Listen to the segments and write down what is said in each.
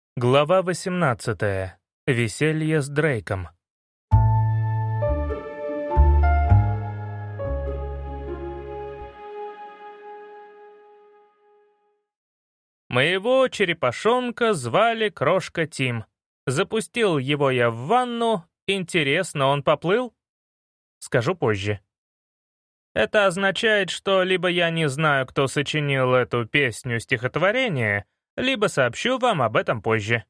Глава 18. Веселье с Дрейком. Моего черепашонка звали Крошка Тим. Запустил его я в ванну. Интересно, он поплыл? Скажу позже. Это означает, что либо я не знаю, кто сочинил эту песню-стихотворение, либо сообщу вам об этом позже.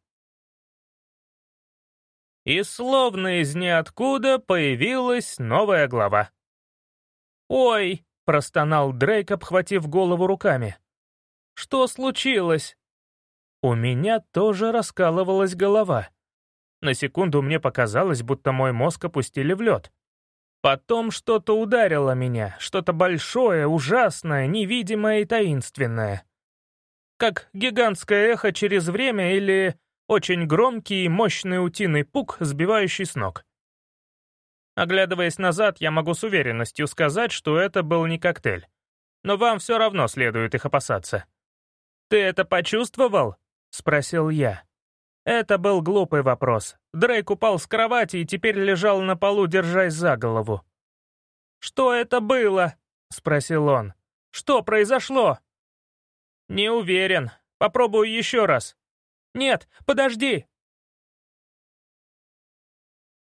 И словно из ниоткуда появилась новая глава. «Ой!» — простонал Дрейк, обхватив голову руками. «Что случилось?» У меня тоже раскалывалась голова. На секунду мне показалось, будто мой мозг опустили в лед. Потом что-то ударило меня, что-то большое, ужасное, невидимое и таинственное. Как гигантское эхо через время или очень громкий и мощный утиный пук, сбивающий с ног. Оглядываясь назад, я могу с уверенностью сказать, что это был не коктейль. Но вам все равно следует их опасаться. «Ты это почувствовал?» — спросил я. Это был глупый вопрос. Дрейк упал с кровати и теперь лежал на полу, держась за голову. «Что это было?» — спросил он. «Что произошло?» «Не уверен. Попробую еще раз». «Нет, подожди!»